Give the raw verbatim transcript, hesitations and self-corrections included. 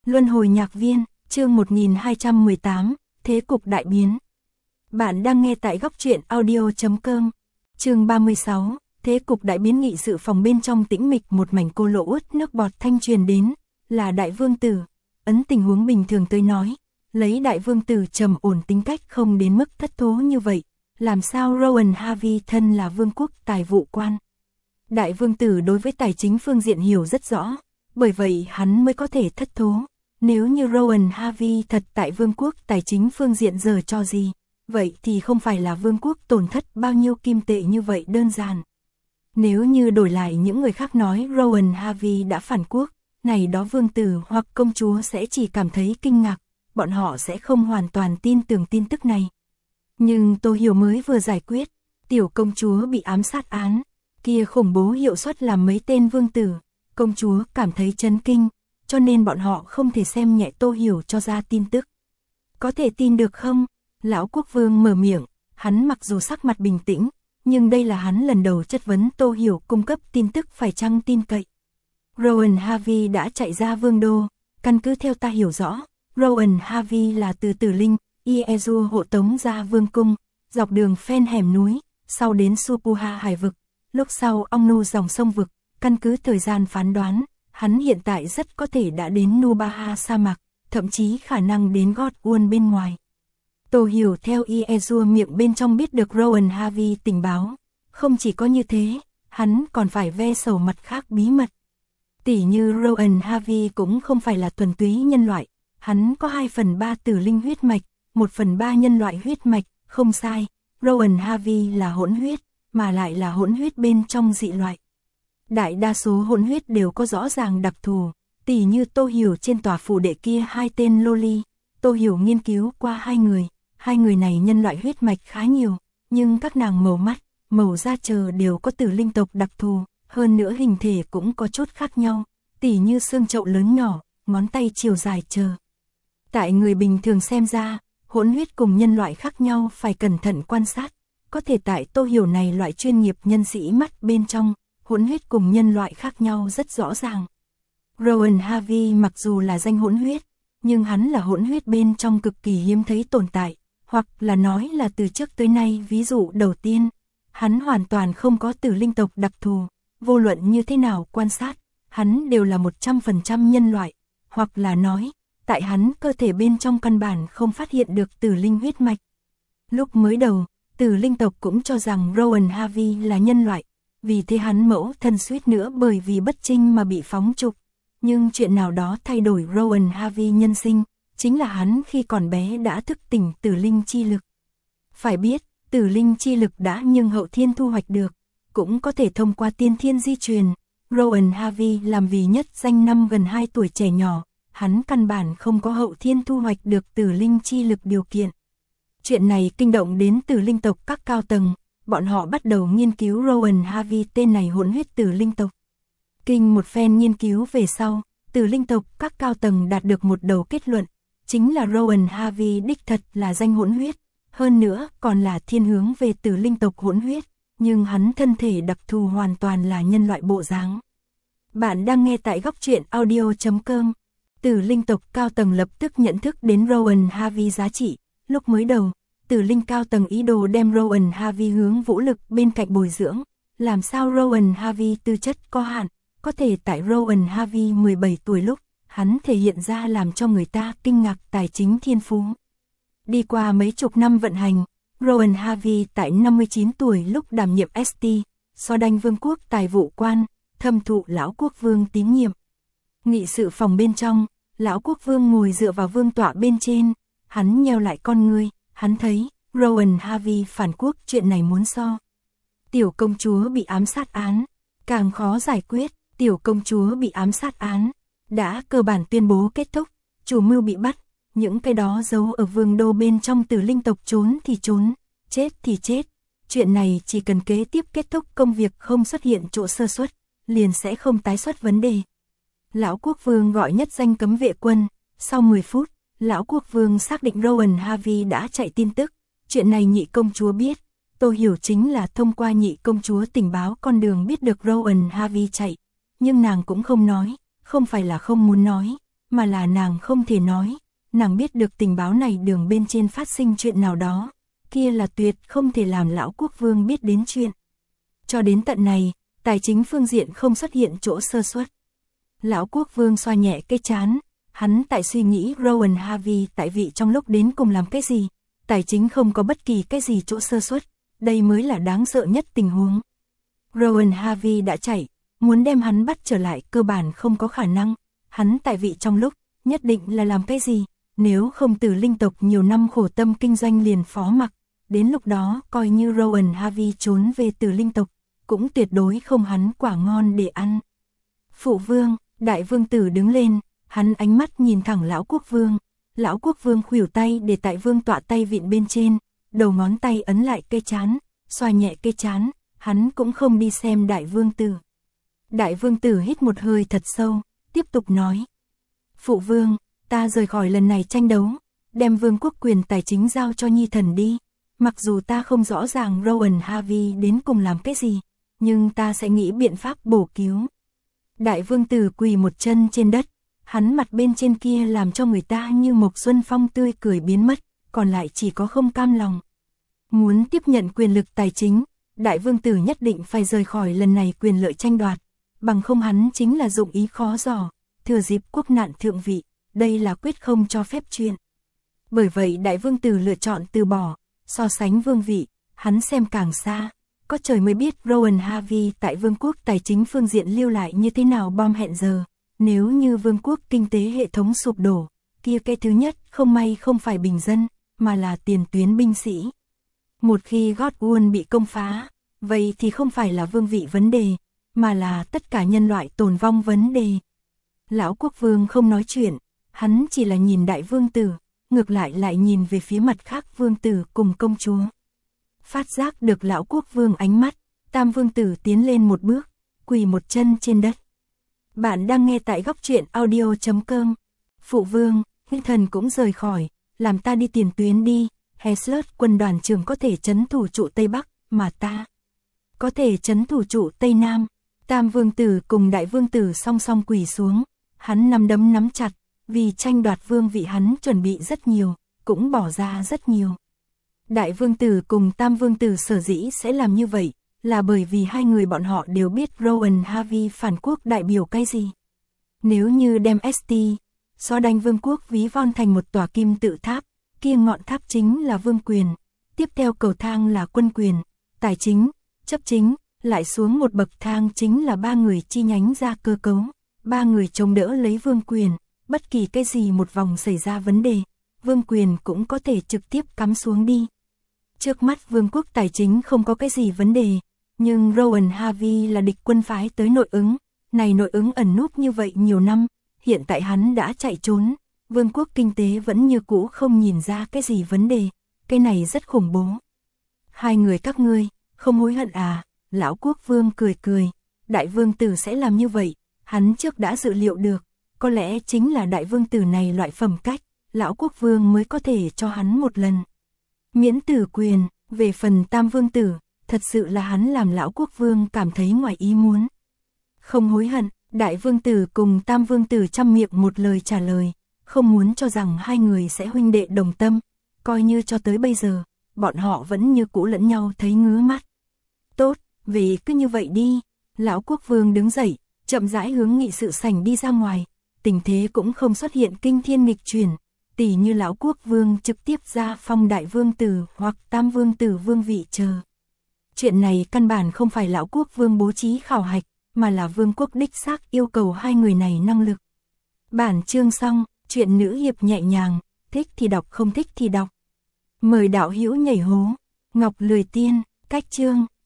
Luân hồi nhạc viên, chương một nghìn hai trăm mười tám, Thế cục đại biến. Bạn đang nghe tại góc truyện audio chấm com. Chương ba mươi sáu, Thế cục đại biến. Nghị sự phòng bên trong tĩnh mịch, một mảnh cô lỗ ướt nước bọt thanh truyền đến, là đại vương tử. Ấn tình huống bình thường tới nói, lấy đại vương tử trầm ổn tính cách không đến mức thất thố như vậy, làm sao Rowan Harvey thân là vương quốc tài vụ quan. Đại vương tử đối với tài chính phương diện hiểu rất rõ, bởi vậy hắn mới có thể thất thố. Nếu như Rowan Harvey thật tại vương quốc tài chính phương diện giờ cho gì, vậy thì không phải là vương quốc tổn thất bao nhiêu kim tệ như vậy đơn giản. Nếu như đổi lại những người khác nói Rowan Harvey đã phản quốc, này đó vương tử hoặc công chúa sẽ chỉ cảm thấy kinh ngạc, bọn họ sẽ không hoàn toàn tin tưởng tin tức này. Nhưng Tô Hiểu mới vừa giải quyết, tiểu công chúa bị ám sát án, kia khủng bố hiệu suất làm mấy tên vương tử, công chúa cảm thấy chấn kinh, cho nên bọn họ không thể xem nhẹ Tô Hiểu cho ra tin tức. Có thể tin được không? Lão quốc vương mở miệng, hắn mặc dù sắc mặt bình tĩnh, nhưng đây là hắn lần đầu chất vấn Tô Hiểu cung cấp tin tức phải chăng tin cậy. Rowan Harvey đã chạy ra vương đô, căn cứ theo ta hiểu rõ, Rowan Harvey là từ Tử Linh, Iezu hộ tống ra vương cung, dọc đường phen hẻm núi, sau đến Supuha hải vực, lúc sau Ongnu dòng sông vực, căn cứ thời gian phán đoán, hắn hiện tại rất có thể đã đến Nubaha sa mạc, thậm chí khả năng đến God Won bên ngoài. Tô Hiểu theo Iezu miệng bên trong biết được Rowan Harvey tình báo, không chỉ có như thế, hắn còn phải ve sầu mặt khác bí mật. Tỷ như Rowan Harvey cũng không phải là thuần túy nhân loại, hắn có hai phần ba tử linh huyết mạch, một phần ba nhân loại huyết mạch, không sai, Rowan Harvey là hỗn huyết, mà lại là hỗn huyết bên trong dị loại. Đại đa số hỗn huyết đều có rõ ràng đặc thù, tỷ như Tô Hiểu trên tòa phủ đệ kia hai tên Loli, Tô Hiểu nghiên cứu qua hai người, hai người này nhân loại huyết mạch khá nhiều, nhưng các nàng màu mắt, màu da chờ đều có tử linh tộc đặc thù, hơn nữa hình thể cũng có chút khác nhau, tỷ như xương chậu lớn nhỏ, ngón tay chiều dài chờ. Tại người bình thường xem ra, hỗn huyết cùng nhân loại khác nhau phải cẩn thận quan sát, có thể tại Tô Hiểu này loại chuyên nghiệp nhân sĩ mắt bên trong, hỗn huyết cùng nhân loại khác nhau rất rõ ràng. Rowan Harvey mặc dù là danh hỗn huyết, nhưng hắn là hỗn huyết bên trong cực kỳ hiếm thấy tồn tại, hoặc là nói là từ trước tới nay ví dụ đầu tiên, hắn hoàn toàn không có tử linh tộc đặc thù, vô luận như thế nào quan sát, hắn đều là một trăm phần trăm nhân loại, hoặc là nói, tại hắn cơ thể bên trong căn bản không phát hiện được tử linh huyết mạch. Lúc mới đầu, tử linh tộc cũng cho rằng Rowan Harvey là nhân loại, vì thế hắn mẫu thân suýt nữa bởi vì bất trinh mà bị phóng trục. Nhưng chuyện nào đó thay đổi Rowan Harvey nhân sinh, chính là hắn khi còn bé đã thức tỉnh tử linh chi lực. Phải biết, tử linh chi lực đã nhưng hậu thiên thu hoạch được, cũng có thể thông qua tiên thiên di truyền. Rowan Harvey làm vì nhất danh năm gần hai tuổi trẻ nhỏ, hắn căn bản không có hậu thiên thu hoạch được tử linh chi lực điều kiện. Chuyện này kinh động đến tử linh tộc các cao tầng, bọn họ bắt đầu nghiên cứu Rowan Harvey tên này hỗn huyết tử linh tộc. Kinh một phen nghiên cứu về sau, tử linh tộc các cao tầng đạt được một đầu kết luận, chính là Rowan Harvey đích thật là danh hỗn huyết, hơn nữa còn là thiên hướng về tử linh tộc hỗn huyết, nhưng hắn thân thể đặc thù hoàn toàn là nhân loại bộ dáng. Bạn đang nghe tại góc truyện audio chấm com. Tử linh tộc cao tầng lập tức nhận thức đến Rowan Harvey giá trị, lúc mới đầu, tử linh cao tầng ý đồ đem Rowan Harvey hướng vũ lực bên cạnh bồi dưỡng, làm sao Rowan Harvey tư chất có hạn, có thể tại Rowan Harvey mười bảy tuổi lúc, hắn thể hiện ra làm cho người ta kinh ngạc tài chính thiên phú. Đi qua mấy chục năm vận hành, Rowan Harvey tại năm mươi chín tuổi lúc đảm nhiệm ét tê, so đanh vương quốc tài vụ quan, thâm thụ lão quốc vương tín nhiệm. Nghị sự phòng bên trong, lão quốc vương ngồi dựa vào vương tọa bên trên, hắn nheo lại con ngươi, hắn thấy Rowan Harvey phản quốc chuyện này muốn so. Tiểu công chúa bị ám sát án, càng khó giải quyết, tiểu công chúa bị ám sát án, đã cơ bản tuyên bố kết thúc, chủ mưu bị bắt, những cái đó giấu ở vương đô bên trong tử linh tộc trốn thì trốn, chết thì chết. Chuyện này chỉ cần kế tiếp kết thúc công việc không xuất hiện chỗ sơ suất, liền sẽ không tái xuất vấn đề. Lão quốc vương gọi nhất danh cấm vệ quân, sau mười phút, lão quốc vương xác định Rowan Harvey đã chạy tin tức, chuyện này nhị công chúa biết, Tô Hiểu chính là thông qua nhị công chúa tình báo con đường biết được Rowan Harvey chạy, nhưng nàng cũng không nói, không phải là không muốn nói, mà là nàng không thể nói, nàng biết được tình báo này đường bên trên phát sinh chuyện nào đó, kia là tuyệt không thể làm lão quốc vương biết đến chuyện. Cho đến tận này, tài chính phương diện không xuất hiện chỗ sơ suất. Lão quốc vương xoa nhẹ cái trán, hắn tại suy nghĩ Rowan Harvey tại vị trong lúc đến cùng làm cái gì, tài chính không có bất kỳ cái gì chỗ sơ suất, đây mới là đáng sợ nhất tình huống. Rowan Harvey đã chạy, muốn đem hắn bắt trở lại cơ bản không có khả năng, hắn tại vị trong lúc, nhất định là làm cái gì, nếu không từ linh tộc nhiều năm khổ tâm kinh doanh liền phó mặc, đến lúc đó coi như Rowan Harvey trốn về từ linh tộc, cũng tuyệt đối không hắn quả ngon để ăn. Phụ vương, đại vương tử đứng lên, hắn ánh mắt nhìn thẳng lão quốc vương, lão quốc vương khuỷu tay để tại vương tọa tay vịn bên trên, đầu ngón tay ấn lại cây trán, xoa nhẹ cây trán, hắn cũng không đi xem đại vương tử. Đại vương tử hít một hơi thật sâu, tiếp tục nói. Phụ vương, ta rời khỏi lần này tranh đấu, đem vương quốc quyền tài chính giao cho nhi thần đi, mặc dù ta không rõ ràng Rowan Harvey đến cùng làm cái gì, nhưng ta sẽ nghĩ biện pháp bổ cứu. Đại vương tử quỳ một chân trên đất, hắn mặt bên trên kia làm cho người ta như một xuân phong tươi cười biến mất, còn lại chỉ có không cam lòng. Muốn tiếp nhận quyền lực tài chính, đại vương tử nhất định phải rời khỏi lần này quyền lợi tranh đoạt, bằng không hắn chính là dụng ý khó dò, thừa dịp quốc nạn thượng vị, đây là quyết không cho phép chuyện. Bởi vậy đại vương tử lựa chọn từ bỏ, so sánh vương vị, hắn xem càng xa, có trời mới biết Rowan Harvey tại vương quốc tài chính phương diện lưu lại như thế nào bom hẹn giờ, nếu như vương quốc kinh tế hệ thống sụp đổ, kia cái thứ nhất không may không phải bình dân, mà là tiền tuyến binh sĩ. Một khi Godwin bị công phá, vậy thì không phải là vương vị vấn đề, mà là tất cả nhân loại tồn vong vấn đề. Lão quốc vương không nói chuyện, hắn chỉ là nhìn đại vương tử, ngược lại lại nhìn về phía mặt khác vương tử cùng công chúa. Phát giác được lão quốc vương ánh mắt, tam vương tử tiến lên một bước, quỳ một chân trên đất. Bạn đang nghe tại góc truyện audio chấm com. Phụ vương, Hưng thần cũng rời khỏi, làm ta đi tiền tuyến đi, Heslert quân đoàn trưởng có thể trấn thủ trụ Tây Bắc, mà ta có thể trấn thủ trụ Tây Nam. Tam vương tử cùng đại vương tử song song quỳ xuống, hắn nắm đấm nắm chặt, vì tranh đoạt vương vị hắn chuẩn bị rất nhiều, cũng bỏ ra rất nhiều. Đại vương tử cùng tam vương tử sở dĩ sẽ làm như vậy, là bởi vì hai người bọn họ đều biết Rowan Harvey phản quốc đại biểu cái gì. Nếu như đem ét tê, so đánh vương quốc ví von thành một tòa kim tự tháp, kia ngọn tháp chính là vương quyền, tiếp theo cầu thang là quân quyền, tài chính, chấp chính, lại xuống một bậc thang chính là ba người chi nhánh ra cơ cấu, ba người chống đỡ lấy vương quyền, bất kỳ cái gì một vòng xảy ra vấn đề, vương quyền cũng có thể trực tiếp cắm xuống đi. Trước mắt vương quốc tài chính không có cái gì vấn đề, nhưng Rowan Harvey là địch quân phái tới nội ứng, này nội ứng ẩn núp như vậy nhiều năm, hiện tại hắn đã chạy trốn, vương quốc kinh tế vẫn như cũ không nhìn ra cái gì vấn đề, cái này rất khủng bố. Hai người các ngươi, không hối hận à? Lão quốc vương cười cười, đại vương tử sẽ làm như vậy, hắn trước đã dự liệu được, có lẽ chính là đại vương tử này loại phẩm cách, lão quốc vương mới có thể cho hắn một lần miễn tử quyền. Về phần tam vương tử, thật sự là hắn làm lão quốc vương cảm thấy ngoài ý muốn. Không hối hận, đại vương tử cùng tam vương tử trăm miệng một lời trả lời, không muốn cho rằng hai người sẽ huynh đệ đồng tâm, coi như cho tới bây giờ, bọn họ vẫn như cũ lẫn nhau thấy ngứa mắt. Tốt, vì cứ như vậy đi, lão quốc vương đứng dậy, chậm rãi hướng nghị sự sảnh đi ra ngoài, tình thế cũng không xuất hiện kinh thiên nghịch chuyển, tỉ như lão quốc vương trực tiếp ra phong đại vương tử hoặc tam vương tử vương vị chờ. Chuyện này căn bản không phải lão quốc vương bố trí khảo hạch, mà là vương quốc đích xác yêu cầu hai người này năng lực. Bản chương xong, chuyện nữ hiệp nhẹ nhàng, thích thì đọc không thích thì đọc. Mời đạo hữu nhảy hố, Ngọc Lười Tiên, cách chương.